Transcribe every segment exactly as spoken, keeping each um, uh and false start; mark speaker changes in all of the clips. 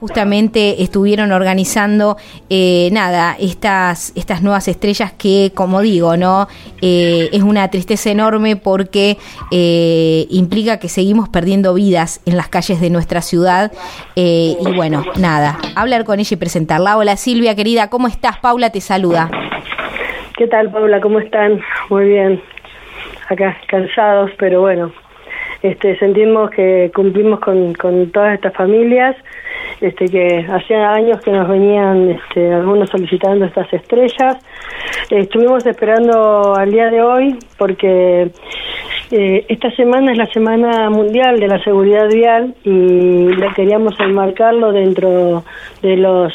Speaker 1: justamente estuvieron organizando eh, nada, estas, estas nuevas estrellas que, como digo, ¿no? Eh, es una tristeza enorme porque eh, implica que seguimos perdiendo vidas en las calles de nuestra ciudad eh, y bueno, nada, hablar con ella y presentarla. Hola Silvia, querida, ¿cómo estás? Paula te saluda.
Speaker 2: ¿Qué tal, Paula? ¿Cómo están? Muy bien. Acá cansados, pero bueno, este, sentimos que cumplimos con, con todas estas familias, este, que hacía años que nos venían este, algunos solicitando estas estrellas. Eh, estuvimos esperando al día de hoy porque eh, esta semana es la Semana Mundial de la Seguridad Vial y le queríamos enmarcarlo dentro de los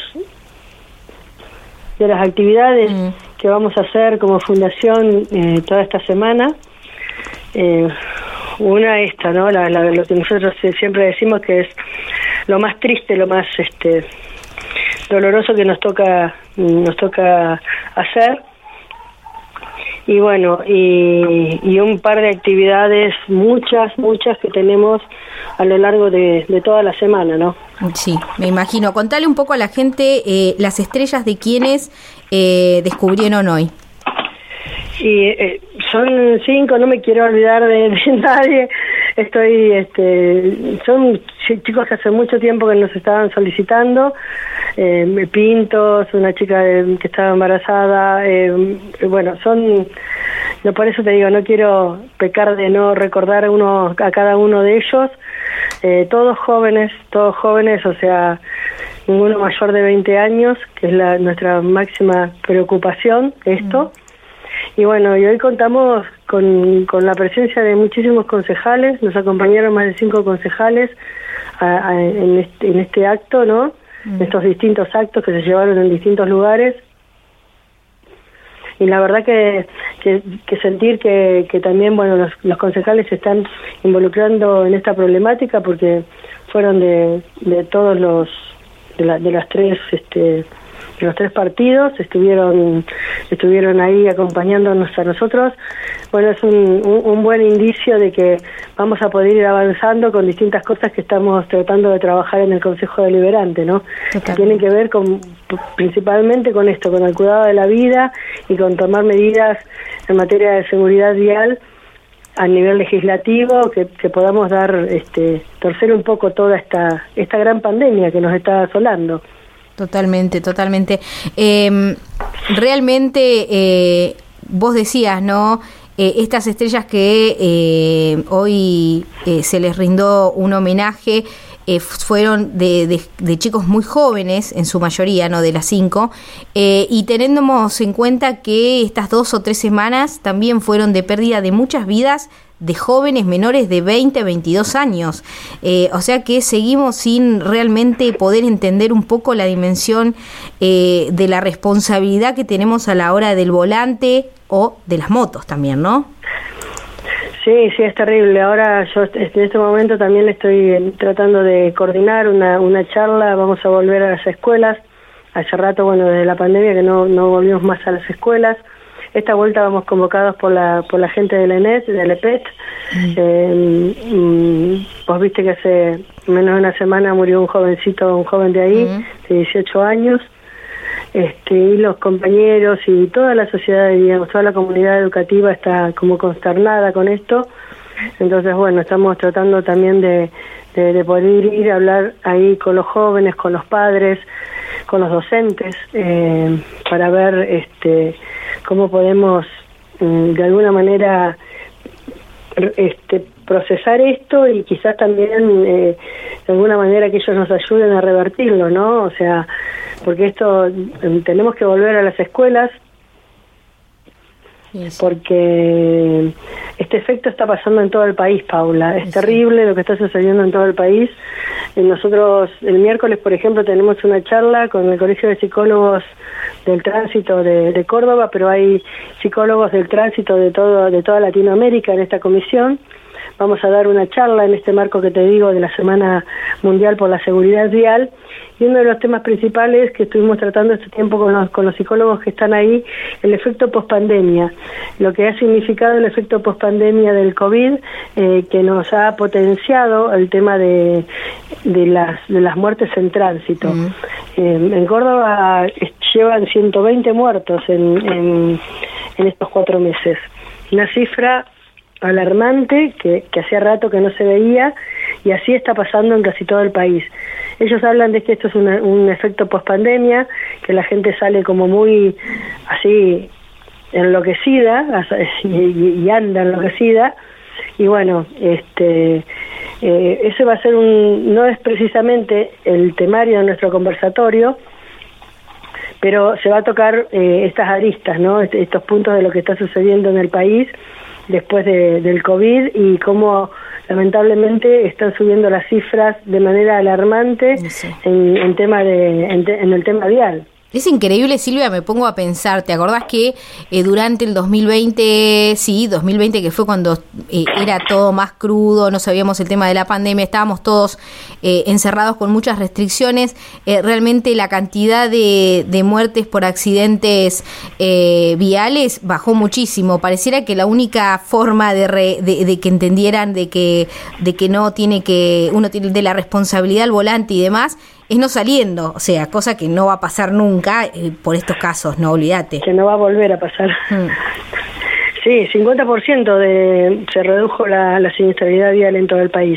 Speaker 2: de las actividades mm. que vamos a hacer como fundación eh, toda esta semana. Eh, una esta, ¿no? La, la, lo que nosotros siempre decimos que es lo más triste, lo más este doloroso que nos toca nos toca hacer. Y bueno, y, y un par de actividades, muchas, muchas que tenemos a lo largo de, de toda la semana, ¿no?
Speaker 1: Sí, me imagino. Contale un poco a la gente eh, las estrellas de quienes eh, descubrieron hoy.
Speaker 2: Y eh, son cinco, no me quiero olvidar de, de nadie. Estoy, este, son chicos que hace mucho tiempo que nos estaban solicitando. Eh, Pintos, una chica de, que estaba embarazada. Eh, bueno, son, no, por eso te digo, no quiero pecar de no recordar uno a cada uno de ellos. Eh, todos jóvenes, todos jóvenes, o sea, ninguno mayor de veinte años, que es la nuestra máxima preocupación, esto. Mm. Y bueno, y hoy contamos con, con la presencia de muchísimos concejales, nos acompañaron más de cinco concejales a, a, en, este, en este acto, ¿no? Mm. Estos distintos actos que se llevaron en distintos lugares. Y la verdad que, que, que sentir que, que también, bueno, los, los concejales se están involucrando en esta problemática porque fueron de, de todos los, de, la, de las tres, este, de los tres partidos, estuvieron estuvieron ahí acompañándonos a nosotros. Bueno, es un, un, un buen indicio de que vamos a poder ir avanzando con distintas cosas que estamos tratando de trabajar en el Consejo Deliberante, ¿no? Que tienen que ver con principalmente con esto, con el cuidado de la vida y con tomar medidas en materia de seguridad vial a nivel legislativo, que, que podamos dar, este, torcer un poco toda esta esta gran pandemia que nos está asolando.
Speaker 1: Totalmente, totalmente. Eh, realmente, eh, vos decías, ¿no? Eh, estas estrellas que eh, hoy eh, se les rindó un homenaje eh, fueron de, de, de chicos muy jóvenes, en su mayoría, ¿no? De las cinco, eh, y tenemos en cuenta que estas dos o tres semanas también fueron de pérdida de muchas vidas de jóvenes menores de veinte, veintidós años. Eh, o sea que seguimos sin realmente poder entender un poco la dimensión eh, de la responsabilidad que tenemos a la hora del volante o de las motos también, ¿no?
Speaker 2: Sí, sí, es terrible. Ahora yo en este momento también estoy tratando de coordinar una, una charla. Vamos a volver a las escuelas. Hace rato, bueno, desde la pandemia que no, no volvimos más a las escuelas. Esta vuelta vamos convocados por la por la gente del E N E T, del E P E T. Mm. Eh, vos viste que hace menos de una semana murió un jovencito, un joven de ahí, mm. de dieciocho años. Este, y los compañeros y toda la sociedad, digamos, toda la comunidad educativa está como consternada con esto. Entonces, bueno, estamos tratando también de, de, de poder ir a hablar ahí con los jóvenes, con los padres, con los docentes, eh, para ver este cómo podemos de alguna manera este procesar esto y quizás también eh, de alguna manera que ellos nos ayuden a revertirlo, ¿no? O sea, porque esto eh, tenemos que volver a las escuelas porque este efecto está pasando en todo el país, Paula. Es sí. terrible lo que está sucediendo en todo el país. Y nosotros el miércoles, por ejemplo, tenemos una charla con el Colegio de Psicólogos del Tránsito de, de Córdoba, pero hay psicólogos del tránsito de todo de toda Latinoamérica en esta comisión. vamos a dar una charla en este marco que te digo de la Semana Mundial por la Seguridad Vial, y uno de los temas principales que estuvimos tratando este tiempo con los, con los psicólogos que están ahí, el efecto pospandemia, lo que ha significado el efecto pospandemia del COVID, eh, que nos ha potenciado el tema de, de, las, de las muertes en tránsito. Mm. Eh, en Córdoba llevan ciento veinte muertos en, en, en estos cuatro meses. Una cifra alarmante que, que hacía rato que no se veía, y así está pasando en casi todo el país. Ellos hablan de que esto es una, un efecto pospandemia, que la gente sale como muy así enloquecida y, y anda enloquecida, y bueno, este eh, ese va a ser un, no es precisamente el temario de nuestro conversatorio, pero se va a tocar eh, estas aristas, ¿no? Est- estos puntos de lo que está sucediendo en el país después de, del COVID, y cómo lamentablemente están subiendo las cifras de manera alarmante sí. en, en tema de en, te, en el tema vial.
Speaker 1: Es increíble, Silvia, me pongo a pensar, ¿te acordás que eh, durante el dos mil veinte, sí, dos mil veinte, que fue cuando eh, era todo más crudo, no sabíamos el tema de la pandemia, estábamos todos eh, encerrados con muchas restricciones, eh, realmente la cantidad de, de muertes por accidentes eh, viales bajó muchísimo? Pareciera que la única forma de, re, de, de que entendieran de que, de que no tiene que, uno tiene de la responsabilidad al volante y demás, es no saliendo, o sea, cosa que no va a pasar nunca eh, por estos casos, no olvídate.
Speaker 2: Que no va a volver a pasar. Mm. Sí, cincuenta por ciento de, se redujo la, la siniestralidad vial en todo el país.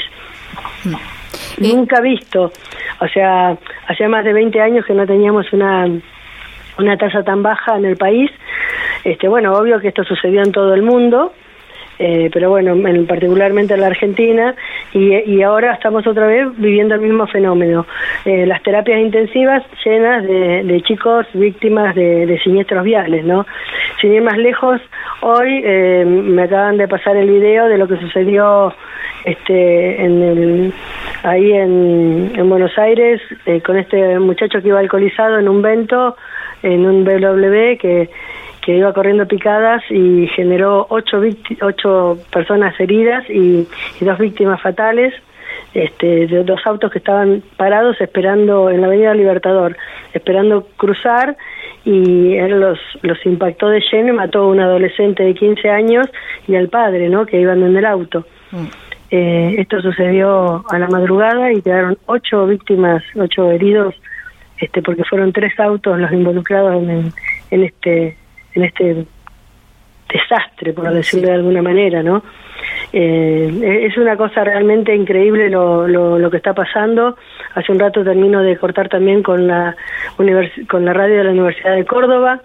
Speaker 2: Mm. Nunca visto, o sea, hacía más de veinte años que no teníamos una una tasa tan baja en el país. Este, bueno, obvio que esto sucedió en todo el mundo, Eh, pero bueno, en, particularmente en la Argentina, y, y ahora estamos otra vez viviendo el mismo fenómeno. Eh, las terapias intensivas llenas de, de chicos víctimas de, de siniestros viales, ¿no? Sin ir más lejos, hoy eh, me acaban de pasar el video de lo que sucedió este en el ahí en, en Buenos Aires, eh, con este muchacho que iba alcoholizado en un vento, en un B M W que que iba corriendo picadas y generó ocho, victi- ocho personas heridas y, y dos víctimas fatales, este, de dos autos que estaban parados esperando en la Avenida Libertador, esperando cruzar, y él los, los impactó de lleno y mató a un adolescente de quince años y al padre, ¿no?, que iban en el auto. Mm. Eh, esto sucedió a la madrugada y quedaron ocho víctimas, ocho heridos, este, porque fueron tres autos los involucrados en, en este en este desastre, por decirlo de alguna manera, ¿no? Eh, es una cosa realmente increíble lo, lo, lo que está pasando. Hace un rato termino de cortar también con la univers- con la radio de la Universidad de Córdoba,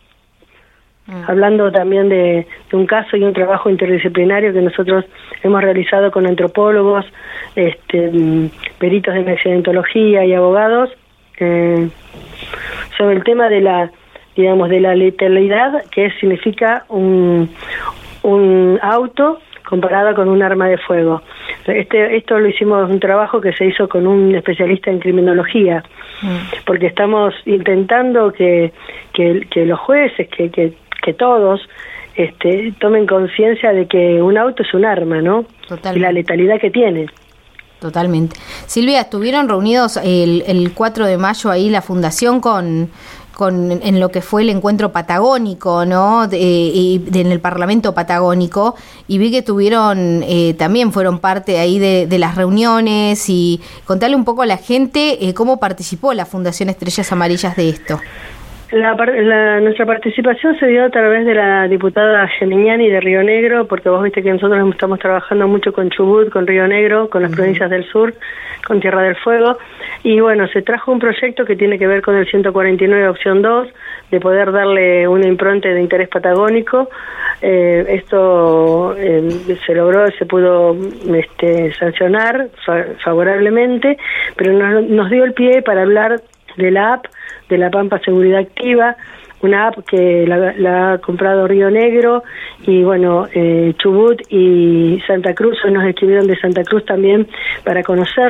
Speaker 2: mm. hablando también de, de un caso y un trabajo interdisciplinario que nosotros hemos realizado con antropólogos, este, peritos en accidentología y abogados, eh, sobre el tema de la digamos, de la letalidad que significa un, un auto comparado con un arma de fuego. Este, esto lo hicimos, un trabajo que se hizo con un especialista en criminología, mm. porque estamos intentando que, que, que los jueces, que, que, que todos este, tomen conciencia de que un auto es un arma, ¿no? Totalmente. Y la letalidad que tiene.
Speaker 1: Totalmente. Silvia, estuvieron reunidos el, el cuatro de mayo ahí la fundación con... con en lo que fue el encuentro patagónico, ¿no? De, y de, en el Parlamento Patagónico, y vi que tuvieron, eh, también fueron parte ahí de, de las reuniones, y contarle un poco a la gente eh, cómo participó la Fundación Estrellas Amarillas de esto.
Speaker 2: La, la, nuestra participación se dio a través de la diputada Gelignani de Río Negro, porque vos viste que nosotros estamos trabajando mucho con Chubut, con Río Negro, con las uh-huh. provincias del sur, con Tierra del Fuego, y bueno, se trajo un proyecto que tiene que ver con el ciento cuarenta y nueve opción dos, de poder darle una impronta de interés patagónico. Eh, esto eh, se logró, se pudo este, sancionar fa- favorablemente, pero nos, nos dio el pie para hablar de la app de la Pampa Seguridad Activa, una app que la, la ha comprado Río Negro, y bueno, eh, Chubut y Santa Cruz, hoy nos escribieron de Santa Cruz también para conocerla.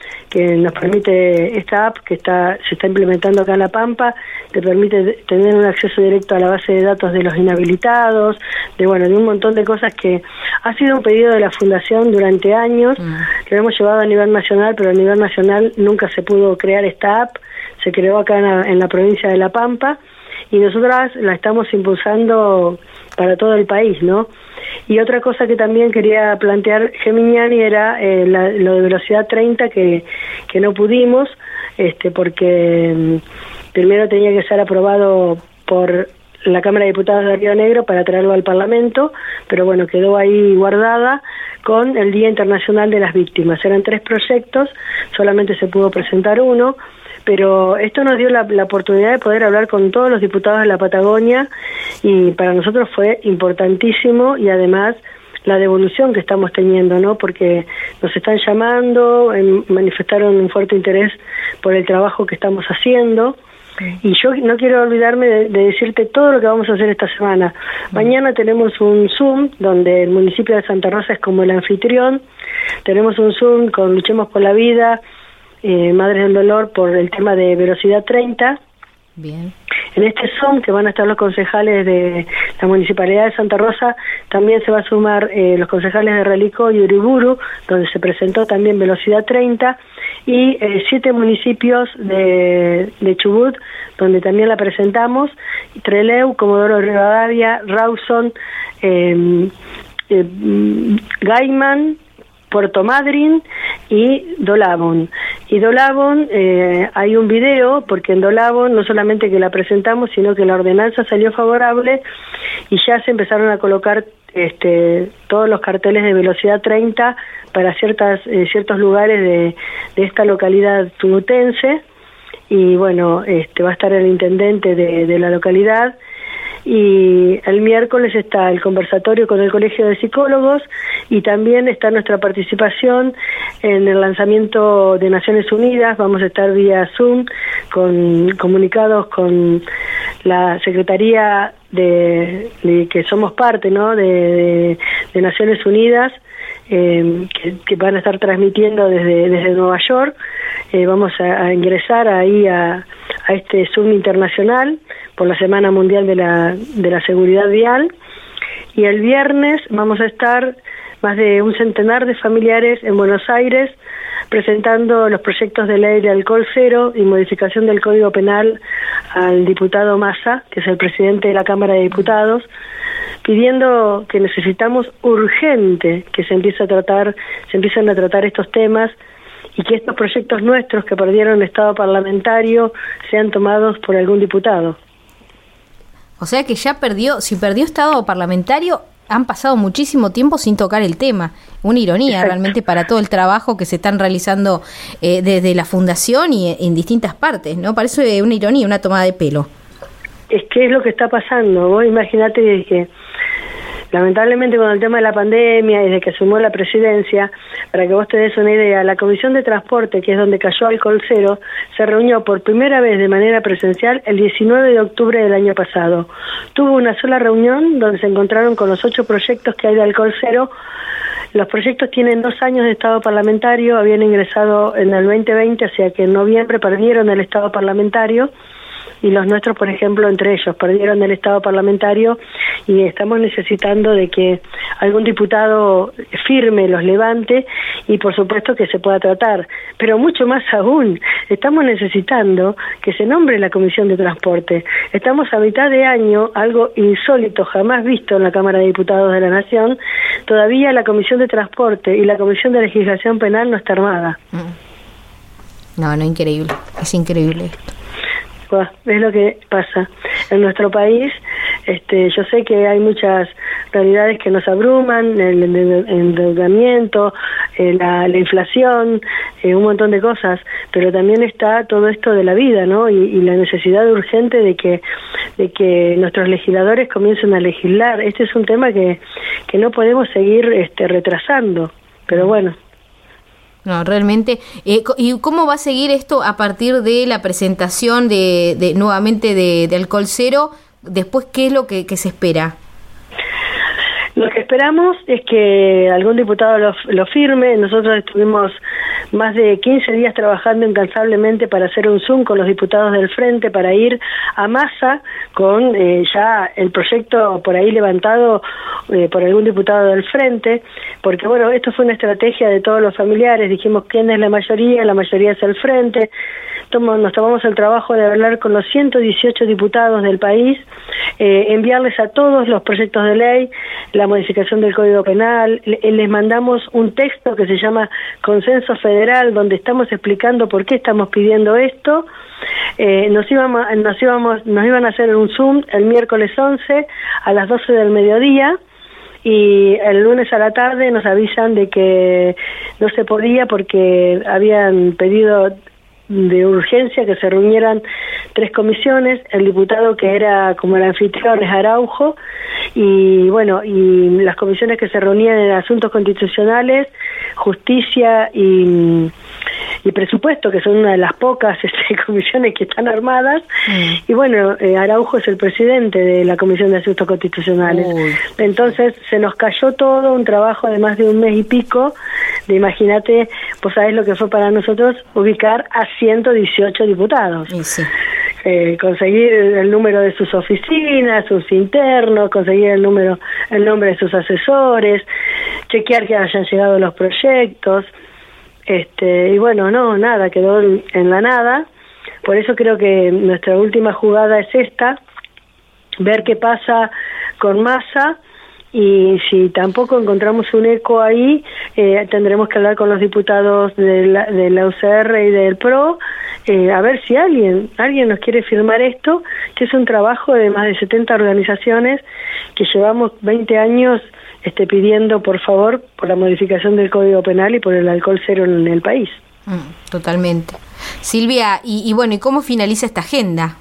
Speaker 2: que nos permite, esta app que está se está implementando acá en La Pampa, te permite tener un acceso directo a la base de datos de los inhabilitados, de bueno, de un montón de cosas que ha sido un pedido de la Fundación durante años, mm. que lo hemos llevado a nivel nacional, pero a nivel nacional nunca se pudo crear esta app, se creó acá en la, en la provincia de La Pampa, y nosotras la estamos impulsando para todo el país, ¿no? Y otra cosa que también quería plantear Gemignani era eh, la, lo de velocidad treinta, que, que no pudimos, este porque um, primero tenía que ser aprobado por la Cámara de Diputados de Río Negro para traerlo al Parlamento, pero bueno, quedó ahí guardada con el Día Internacional de las Víctimas. Eran tres proyectos, solamente se pudo presentar uno, pero esto nos dio la, la oportunidad de poder hablar con todos los diputados de la Patagonia, y para nosotros fue importantísimo, y además la devolución que estamos teniendo, ¿no? Porque nos están llamando, eh, manifestaron un fuerte interés por el trabajo que estamos haciendo. Y yo no quiero olvidarme de, de decirte todo lo que vamos a hacer esta semana. Mañana tenemos un Zoom donde el municipio de Santa Rosa es como el anfitrión. Tenemos un Zoom con Luchemos por la Vida, eh, Madres del Dolor, por el tema de velocidad treinta. Bien. En este Zoom, que van a estar los concejales de la Municipalidad de Santa Rosa, también se va a sumar eh, los concejales de Relicó y Uriburu, donde se presentó también velocidad treinta, y eh, siete municipios de, de Chubut, donde también la presentamos: Trelew, Comodoro Rivadavia, Rawson, eh, eh, Gaiman, Puerto Madryn y Dolabón. Y Dolabón, eh, hay un video, porque en Dolabón no solamente que la presentamos, sino que la ordenanza salió favorable y ya se empezaron a colocar este, todos los carteles de velocidad treinta para ciertas eh, ciertos lugares de, de esta localidad chubutense. Y bueno, este va a estar el intendente de, de la localidad. Y el miércoles está el conversatorio con el Colegio de Psicólogos, y también está nuestra participación en el lanzamiento de Naciones Unidas. Vamos a estar vía Zoom con comunicados con la Secretaría de, de que somos parte, ¿no? de, de, de Naciones Unidas, eh, que, que van a estar transmitiendo desde, desde Nueva York. Eh, vamos a, a ingresar ahí a, a este Zoom internacional por la Semana Mundial de la, de la Seguridad Vial. Y el viernes vamos a estar más de un centenar de familiares en Buenos Aires presentando los proyectos de ley de alcohol cero y modificación del Código Penal al diputado Massa, que es el presidente de la Cámara de Diputados, pidiendo que necesitamos urgente que se empiece a tratar, se empiecen a tratar estos temas, y que estos proyectos nuestros que perdieron estado parlamentario sean tomados por algún diputado.
Speaker 1: O sea que ya perdió, si perdió estado parlamentario, han pasado muchísimo tiempo sin tocar el tema. Una ironía. Exacto. Realmente para todo el trabajo que se están realizando eh, desde la Fundación y en distintas partes, ¿no? Parece una ironía, una tomada de pelo.
Speaker 2: Es que es lo que está pasando. Vos imaginate que lamentablemente con el tema de la pandemia y desde que asumió la presidencia, para que vos te des una idea, la Comisión de Transporte, que es donde cayó Alcohol Cero, se reunió por primera vez de manera presencial el diecinueve de octubre del año pasado. Tuvo una sola reunión donde se encontraron con los ocho proyectos que hay de Alcohol Cero. Los proyectos tienen dos años de estado parlamentario, habían ingresado en el veinte veinte, o sea que en noviembre perdieron el estado parlamentario. Y los nuestros, por ejemplo, entre ellos, perdieron el estado parlamentario, y estamos necesitando de que algún diputado firme los levante y, por supuesto, que se pueda tratar. Pero mucho más aún, estamos necesitando que se nombre la Comisión de Transporte. Estamos a mitad de año, algo insólito, jamás visto en la Cámara de Diputados de la Nación. Todavía la Comisión de Transporte y la Comisión de Legislación Penal no está armada.
Speaker 1: No, no, increíble, es increíble esto.
Speaker 2: Es lo que pasa en nuestro país. Este, yo sé que hay muchas realidades que nos abruman, el, el, el endeudamiento, eh, la, la inflación, eh, un montón de cosas, pero también está todo esto de la vida, ¿no? Y, y la necesidad urgente de que de que nuestros legisladores comiencen a legislar. Este es un tema que que no podemos seguir este, retrasando, pero bueno.
Speaker 1: No, realmente. Eh, ¿Y cómo va a seguir esto a partir de la presentación de, de nuevamente de, de Alcohol Cero? Después, ¿qué es lo que, que se espera?
Speaker 2: Lo que esperamos es que algún diputado lo, lo firme. Nosotros estuvimos más de quince días trabajando incansablemente para hacer un Zoom con los diputados del Frente, para ir a masa con eh, ya el proyecto por ahí levantado eh, por algún diputado del Frente, porque bueno, esto fue una estrategia de todos los familiares, dijimos quién es la mayoría, la mayoría es el Frente, Tomo, nos tomamos el trabajo de hablar con los ciento dieciocho diputados del país, eh, enviarles a todos los proyectos de ley, la modificación del Código Penal, le, les mandamos un texto que se llama Consenso Federal, donde estamos explicando por qué estamos pidiendo esto. Eh, nos íbamos, nos íbamos, nos iban a hacer un Zoom el miércoles once a las doce del mediodía, y el lunes a la tarde nos avisan de que no se podía porque habían pedido de urgencia que se reunieran tres comisiones, el diputado que era como el anfitrión es Araujo, y bueno, y las comisiones que se reunían en asuntos constitucionales, justicia y, y presupuesto, que son una de las pocas este, comisiones que están armadas, mm. y bueno, eh, Araujo es el presidente de la Comisión de Asuntos Constitucionales. Uy. Entonces se nos cayó todo un trabajo de más de un mes y pico, de imagínate, pues sabés lo que fue para nosotros ubicar a ciento dieciocho diputados. Sí. Eh, conseguir el número de sus oficinas, sus internos, conseguir el número, el nombre de sus asesores, chequear que hayan llegado los proyectos, este, y bueno, no, nada, quedó en la nada. Por eso creo que nuestra última jugada es esta, ver qué pasa con Massa. Y si tampoco encontramos un eco ahí, eh, tendremos que hablar con los diputados de la, de la U C R y del P R O, eh, a ver si alguien alguien nos quiere firmar esto, que es un trabajo de más de setenta organizaciones que llevamos veinte años este, pidiendo, por favor, por la modificación del Código Penal y por el alcohol cero en el país.
Speaker 1: Mm, totalmente. Silvia, y, y bueno, ¿y cómo finaliza esta agenda?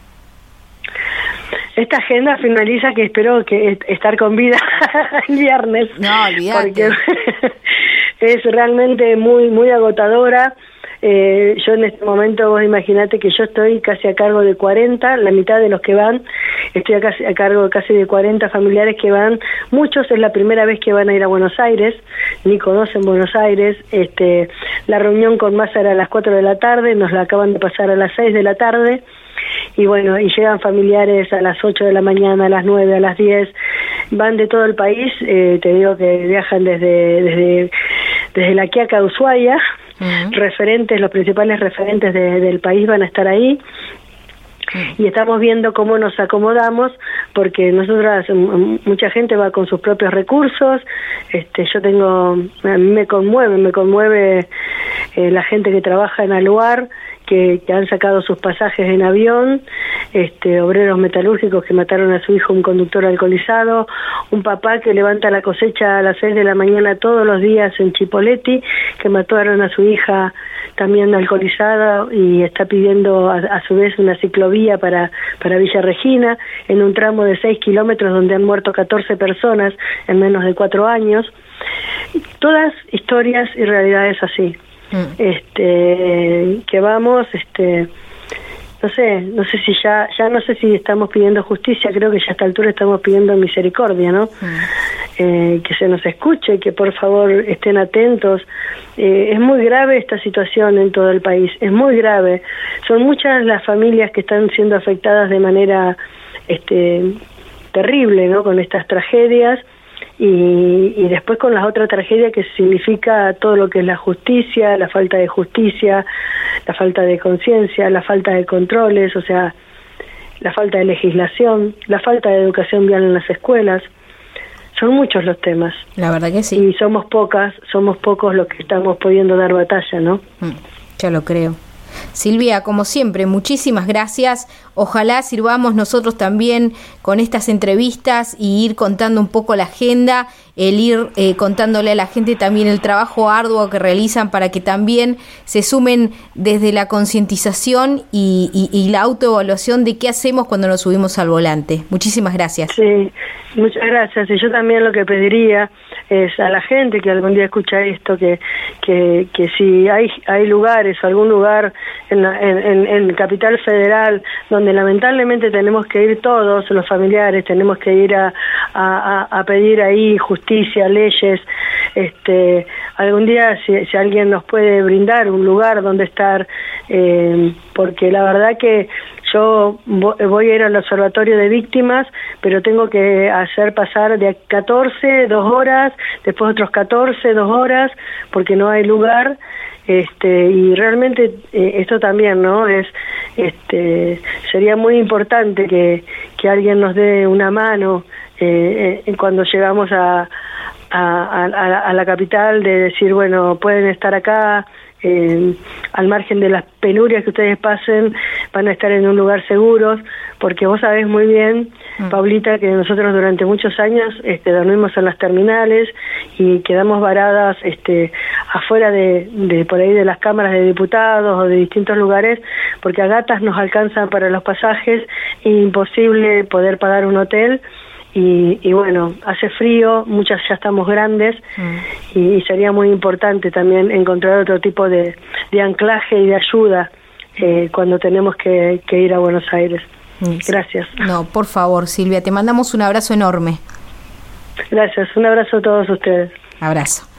Speaker 2: Esta agenda finaliza que espero que estar con vida el viernes.
Speaker 1: No, olvídate.
Speaker 2: Porque es realmente muy muy agotadora. Eh, yo en este momento, vos imaginate que yo estoy casi a cargo de cuarenta, la mitad de los que van, estoy a, casi, a cargo casi de cuarenta familiares que van, muchos es la primera vez que van a ir a Buenos Aires, ni conocen Buenos Aires. Este, la reunión con Massa era a las cuatro de la tarde, nos la acaban de pasar a las seis de la tarde, y bueno, y llegan familiares a las ocho de la mañana, a las nueve, a las diez, van de todo el país, eh, te digo que viajan desde desde desde La Quiaca a Ushuaia, uh-huh. referentes, los principales referentes de, del país van a estar ahí, y estamos viendo cómo nos acomodamos, porque nosotras, mucha gente va con sus propios recursos. Este, yo tengo, a mí me conmueve, me conmueve eh, la gente que trabaja en Aluar, que, que han sacado sus pasajes en avión, este, obreros metalúrgicos que mataron a su hijo, un conductor alcoholizado, un papá que levanta la cosecha a las seis de la mañana todos los días en Chipoleti, que mataron a su hija también alcoholizada y está pidiendo a, a su vez una ciclovía para, para Villa Regina, en un tramo de seis kilómetros donde han muerto catorce personas en menos de cuatro años. Todas historias y realidades así. Mm. Este, que vamos, este, no sé, no sé si ya, ya no sé si estamos pidiendo justicia, creo que ya a esta altura estamos pidiendo misericordia, ¿no? Mm. Eh, que se nos escuche, que por favor estén atentos. Eh, es muy grave esta situación en todo el país, es muy grave. Son muchas las familias que están siendo afectadas de manera este, terrible, ¿no? Con estas tragedias. Y, y después con la otra tragedia que significa todo lo que es la justicia, la falta de justicia, la falta de conciencia, la falta de controles, o sea, la falta de legislación, la falta de educación vial en las escuelas. Son muchos los temas.
Speaker 1: La verdad que sí.
Speaker 2: Y somos pocas, somos pocos los que estamos pudiendo dar batalla, ¿no?
Speaker 1: Mm, ya lo creo. Silvia, como siempre, muchísimas gracias. Ojalá sirvamos nosotros también con estas entrevistas y ir contando un poco la agenda, el ir eh, contándole a la gente también el trabajo arduo que realizan para que también se sumen desde la concientización y, y, y la autoevaluación de qué hacemos cuando nos subimos al volante. Muchísimas gracias.
Speaker 2: Sí, muchas gracias. Y yo también lo que pediría es a la gente que algún día escucha esto, que que, que si hay hay lugares, algún lugar en, la, en, en, en Capital Federal donde lamentablemente tenemos que ir todos los familiares, tenemos que ir a, a, a pedir ahí justicia, leyes, este algún día si, si alguien nos puede brindar un lugar donde estar, eh, porque la verdad que yo voy a ir al observatorio de víctimas, pero tengo que hacer pasar de catorce, dos horas, después otros catorce, dos horas, porque no hay lugar, este y realmente eh, esto también, ¿no? Es este sería muy importante que, que alguien nos dé una mano eh, eh, cuando llegamos a, a, a, a la capital, de decir, bueno, pueden estar acá, Eh, al margen de las penurias que ustedes pasen, van a estar en un lugar seguros, porque vos sabés muy bien, mm. Paulita, que nosotros durante muchos años este, dormimos en las terminales y quedamos varadas este, afuera de, de por ahí de las cámaras de diputados o de distintos lugares, porque a gatas nos alcanzan para los pasajes, e imposible poder pagar un hotel. Y, y bueno, hace frío, muchas ya estamos grandes, mm. y, y sería muy importante también encontrar otro tipo de, de anclaje y de ayuda eh, cuando tenemos que, que ir a Buenos Aires. Sí. Gracias.
Speaker 1: No, por favor, Silvia, te mandamos un abrazo enorme.
Speaker 2: Gracias, un abrazo a todos ustedes.
Speaker 1: Abrazo.